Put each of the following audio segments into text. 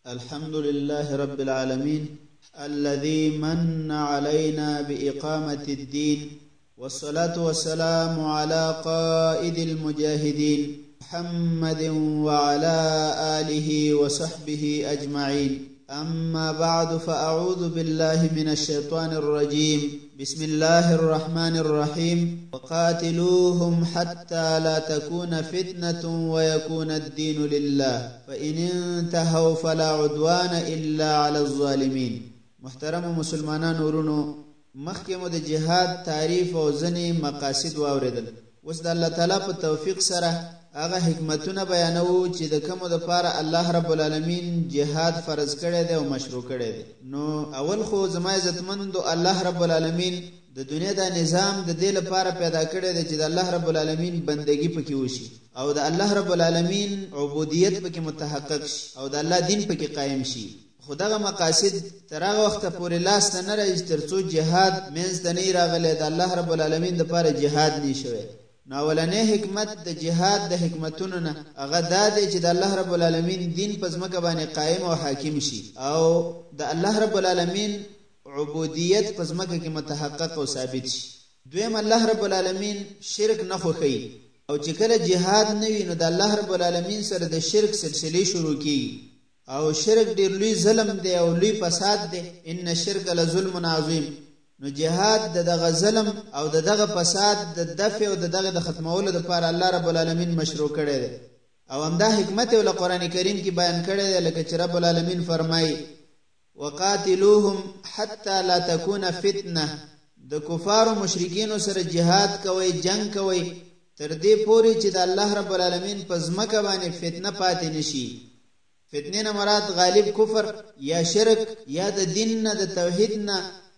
الحمد لله رب العالمين الذي من علينا بإقامة الدين، والصلاة والسلام على قائد المجاهدين محمد وعلى آله وصحبه أجمعين. أما بعد، فأعوذ بالله من الشيطان الرجيم. بسم الله الرحمن الرحيم. وقاتلوهم حتى لا تكون فتنة ويكون الدين لله فإن انتهوا فلا عدوان إلا على الظالمين. محترم مسلمانان ورونو، مخکمو د جهاد تعریف او ځنې مقاصد واوریدل. اوس د الله تعالی په توفیق سره هغه حکمتونه بیانوو چې د کومو دپاره الله رب العالمین جهاد فرض کړی دی او مشروع کړی دی. نو اول خو زما عزتمندو، الله رب العالمین د دنیا دا نظام د دې لپاره پیدا کړی دی چې د الله رب العالمین بندگی پکې وشي او د الله رب العالمین عبودیت پکې متحقق شي او د الله دین پکې قائم شي. خو دغه مقاصد تر هغه وخته پورې لاس ته نه راځي تر څو جهاد منځ ته نه راغلی، د الله رب العالمین دپاره جهاد نه شوی. نو اولنی حکمت د جهاد د حکمتونو نه هغه دا دی چې د الله رب العالمین دین په ځمکه باندې قائم او حاکم شي او د الله رب العالمین عبودیت په ځمکه کې متحقق او ثابت شي. دویم، الله رب العالمین شرک نه خوښوي او چې کله جهاد نه وي نو د الله رب العالمین سره د شرک سلسلې شروع کیږي او شرک ډیر لوی ظلم دی او لوی فساد دی. ان الشرک لظلم عظیم. نو جهاد د دغه ظلم او د دغه فساد د دفع او د دغه د ختمولو لپاره الله رب العالمین مشروع کړی دی او همدا حکمت ول قرآن کریم کې بیان کړی دی، لکه چې رب العالمین فرمایي وقاتلوهم حتى لا تكون فتنه. د کفار او مشرکین سره جهاد کوي، جنگ کوي تر دې پورې چې د الله رب العالمین په ځمکه باندې فتنه پاتې نشي. فتنه نه مراد غالب کفر یا شرک یا د دین نه د توحید نه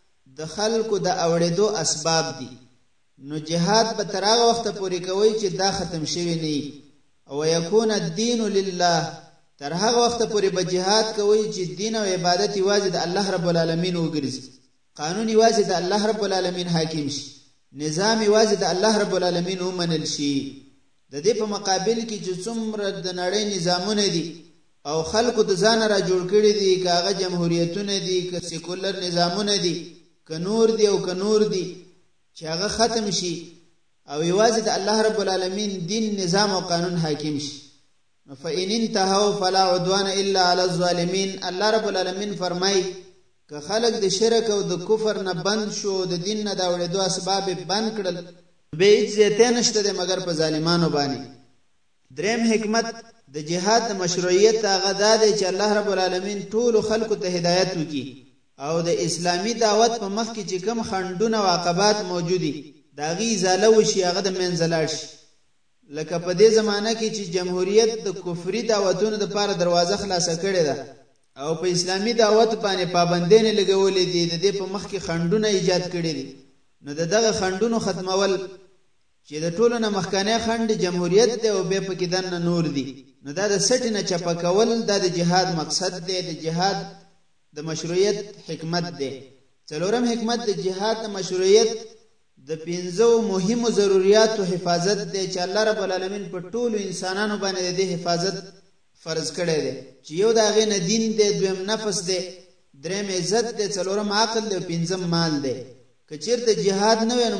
د خلکو د اوړېدو اسباب دي. نو جهاد به تر هغه وخته پورې کوي چې دا ختم شوی نه وي او یکون الدین لله. تر هغه وخته پورې به جهاد کوي چې دین او عبادت یوازې د الله رب العالمین وګرځي، قانون یوازې د الله رب العالمین حاکم شي، نظام یوازې د الله رب العالمین ومنل شي. د دې په مقابل کې چې څومره د نړۍ نظامونه دي او خلکو د ځان را جوړ کړي دي، که هغه جمهوریتونه دي، که سیکولر نظامونه دي، که نور دی او که نور دی، چې هغه ختم شي او یوازې د الله رب العالمین دین، نظام او قانون حاکم شي. فإن انتهوا فلا عدوان الا على الظالمین. الله رب العالمین فرمای که خلق د شرک او د کفر نه بند شو، د دین نه د اوړېدو اسباب بند کړل، به هیڅ زیاتی نشته دی مګر په ظالمانو باندې. دریم حکمت د جهاد د مشروعیت هغه دا دی چې الله رب العالمین ټولو خلکو ته هدایت وکړي او د اسلامی دعوت په مخ کې چې کوم خنډونه او عقبات موجودي د هغې ازاله وشي، هغه د منځه لاړ شي. لکه په دې زمانه کې چې جمهوریت د کفري دعوتونو دپاره دروازه خلاصه کړې ده او په اسلامي دعوت باندې پابندۍ نه لګولې دي، د دې په مخ کې خنډونه ایجاد کړي دي. نو د دغه خنډونو ختمول چې د ټولو نه مخکانی خنډ جمهوریت دی او بیا پکې دننه نور دي، نو دا د سټې نه چپه کول دا د جهاد مقصد دی، د جهاد د مشروعیت حکمت دی. څلورم حکمت د جهاد د مشروعیت د 5 مهمو ضرورتو حفاظت دی چې الله رب العالمین په ټولو انسانانو باندې د حفاظت فرض کړی دی، چې یو د هغې نه دین دی، دویم نفس دی، دریم عزت دی، څلورم عقل دی، پنځم مال دی. که چېرته جهاد نه وی نو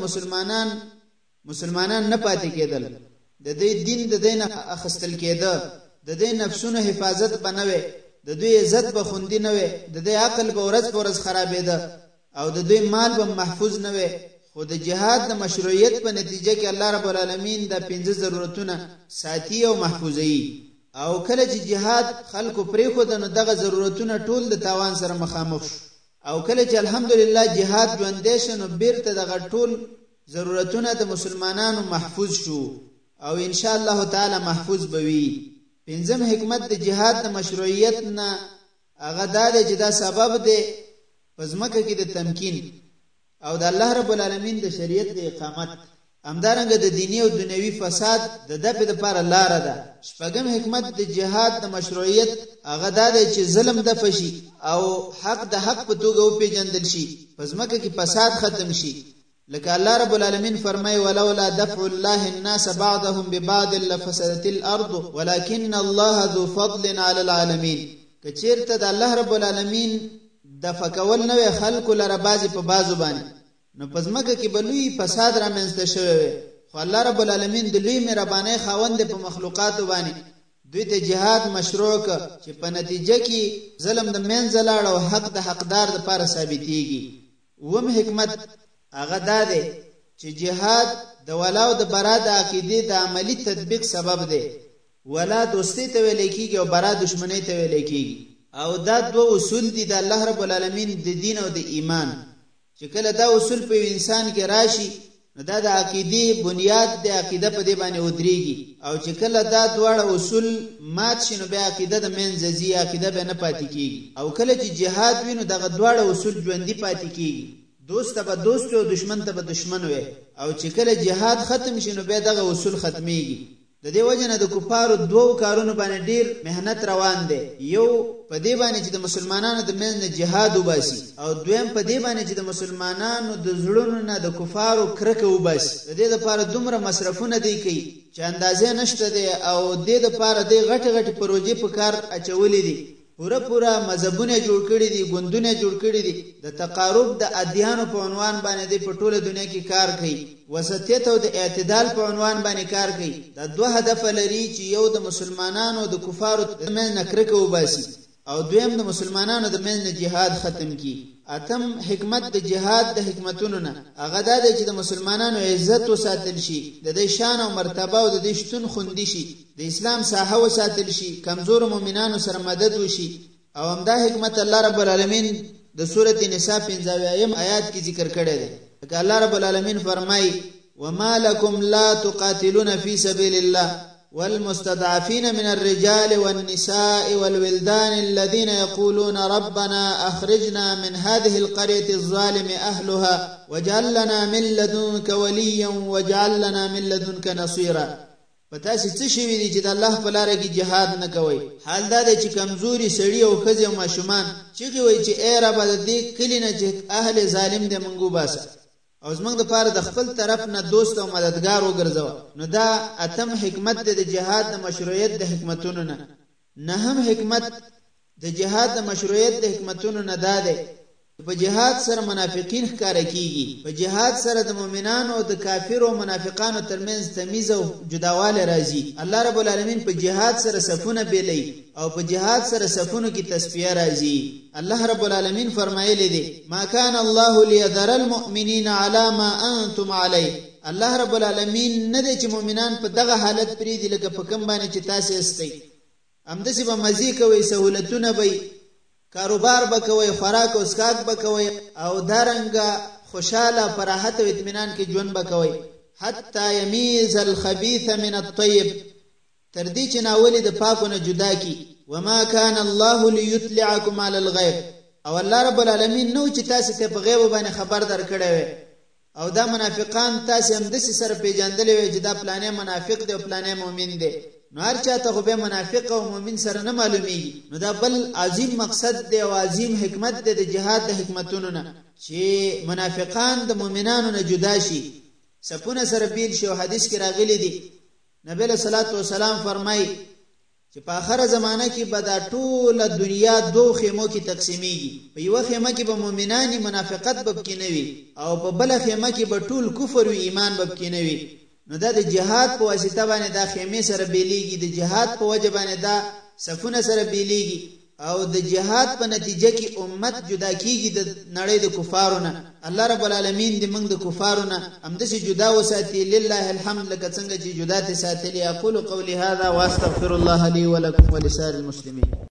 مسلمانان نه پاتې کېدل، د دوی دین د دوی نه اخیستل کېده، د دوی نفسونو حفاظت به نه وی، د دوی عزت به خوندي نه وي، د دوی عقل به ورځ په ورځ خرابېده او د دوی مال به محفوظ نه وي. خو د جهاد د مشروعیت په نتیجه کې الله رب العالمین د 5 ضرورتونه ساتي او محفوظوي. او کله چې جهاد خلکو پرېښود نو دغه ضرورتونه ټول د تاوان سره مخامخ شو او کله چې الحمدلله جهاد ژوندی شو نو بیرته دغه ټول ضرورتونه د مسلمانانو محفوظ شو او ان شاء الله تعالی محفوظ به وي. پنځم حکمت د جهاد د مشروعیت نه هغه دا دی چې دا سبب دی په ځمکه کې د تمکین او د الله رب العالمین د شریعت د اقامت، همدارنګه د دینی او دنیوي فساد د دفع دپاره لاره ده. شپږم حکمت د جهاد د مشروعیت هغه دا دی چې ظلم دفع شي او حق د حق په توګه وپېژندل شي، په ځمکه کې فساد ختم شي. لکه الله رب العالمین فرمای ولولا دفع الله الناس بعضهم ببعض لفسدت الارض ولكن الله ذو فضل على العالمين. کچیرته د الله رب العالمین د فکول نوې خلکو لره بازي په بازو باندې نو پزماکه کې بلوي فساد را منځته شوی خو الله رب العالمین د لوی مهرباني خاوند په مخلوقات باندې دوی ته جهاد مشروع ک چې په نتیجه کې ظلم د منځ لاړ او حق د حقدار د پاره ثابتېږي وم حکمت هغه دا دی چې جهاد د ولاو د برا د عقیده د عملی تطبیق سبب دی ولا دوستی ته ویل کېږي او برا دشمنی ته ویل کېږي او دا دوه اصول دي د الله رب العالمین د دین او د ایمان چې کله دا اصول په انسان کې راشي نو دا د عقیده بنیاد د عقیده په دې باندې ودرېږي او چې کله دا دواړه اصول مات شي نو بیا عقیده د منځي عقیده به نه پاتې کېږي او کله چې جهاد وینو دغه دواړه اصول ژوندۍ پاتې کېږي دوست ته به دوست او دشمن ته به دشمن وي او چې کله جهاد ختم شي نو بیا دغه اصول ختميږي د دې وجه نه د کفارو دوه کارونه باندې ډیر مهنت روان دي یو په دې باندې چې د مسلمانانو د منځ جهاد وباسي او دویم په دې باندې چې د مسلمانانو د زړونو نه د کفارو کرکه وباسي د دې لپاره دومره مصرفونه دی کوي چې اندازې نشته دی او د دې لپاره د غټ پروژې په کار اچولې دي پورا مذهبونه جوړ کړي دي ګوندونه جوړ کړي دي د تقارب د ادیانو په عنوان باندې په ټوله دنیا کې کار کوي وسطیت او د اعتدال په عنوان باندې کار کوي دا دوه هدف لري چې یو د مسلمانانو د کفارو د منځ کرکه وباسي او دویم د مسلمانانو د منځ جهاد ختم کی اتم حکمت د جهاد د حکمتونو نه هغه دا دی چې د مسلمانانو عزت وساتل شي د دې شان او مرتبه او د دې شتون خوندي شي د اسلام ساحه وساتل شي کمزور مؤمنانو سره مدد وشي او همدا حکمت الله رب العالمین د سورته نساء 15 آیات کې ذکر کړی دی که الله رب العالمین فرمایي وما لكم لا تقاتلون في سبيل الله والمستضعفين من الرجال والنساء والولدان الذين يقولون ربنا أخرجنا من هذه القرية الظالم أهلها واجعل لنا من لدنك وليا واجعل لنا من لدنك نصيرا پتاسي څه شي وی دي چې د الله په لار کې jihad نه کوي حال دا دی چې کمزوري سړی او خځې او ماشومان چې وی چې اے رب دې کلی نه چې اهل ظالم دې منګو باسه او زمنګ د پاره د خپل طرف نه دوست او مددگار وګرځو نو دا اتم حکمت د جهاد د مشروعیت د حکمتونو نه هم حکمت د جهاد د مشروعیت د حکمتونو نه ده په جهاد سره منافقین ښکار کیږي په جهاد سره د مؤمنانو او د کافرو او منافقانو ترمنځ تمیز او جداواله راځي الله رب العالمین په جهاد سره صفونه بیلي او په جهاد سره صفونو کې تصفیه راځي الله رب العالمین فرمایلی دی ما کان الله ليذر المؤمنین علی ما انتم علی الله رب العالمین نه دی چې مؤمنان په دغه حالت پرې دي لکه په کوم باندې چې تاسو استئ همداسې به مزي کوي سہولتونه به کاروبار بکوي خوراک او اسکاک بکوي او دارنګه خوشاله فراحت او اطمینان کې ژوند بکوي حتی یمیز الخبيث من الطيب تر دې چې ناولې د پاکو نه جدا کی وما كان الله ليطلعكم على الغيب او الله رب العالمین نو چې تاسو ته په غیب باندې خبر درکړی وي او دا منافقان تاسو هم د سر پیژندلې وي چې دا پلانې منافق دی او پلانې مؤمن دی نو هر چاته خو به منافق او مؤمن سره نه معلومیږي نو دا بل عظیم مقصد دی او عظیم حکمت دی د جهاد د حکمتونو نه چې منافقان د مؤمنانو نه جدا شي صفونه سره بیل شي او حدیث کې راغلی دی نبی له صلوات و سلام فرمای چې په آخره زمانہ کې به دا ټول دنیا دوه خیمو کې تقسیمیږي په یو خیمه کې به مؤمنان منافقت به کې نه وي او په بل خیمه کې به ټول کفر او ایمان به کې نه وي نو دا د جهاد په واسطه باندې دا خیمه سره بیلیږي د جهاد په وجه باندې دا صفونه سره بیلیږي او د جهاد په نتیجه کې امت جدا کیږي د نړۍ د کفارونه الله رب العالمین دې موږ د کفارونه همداسې جدا وساتي لله الحمد لك څنګه چې جدا ته ساتلی اقول قولي هذا واستغفر الله لي ولكم ولسائر المسلمين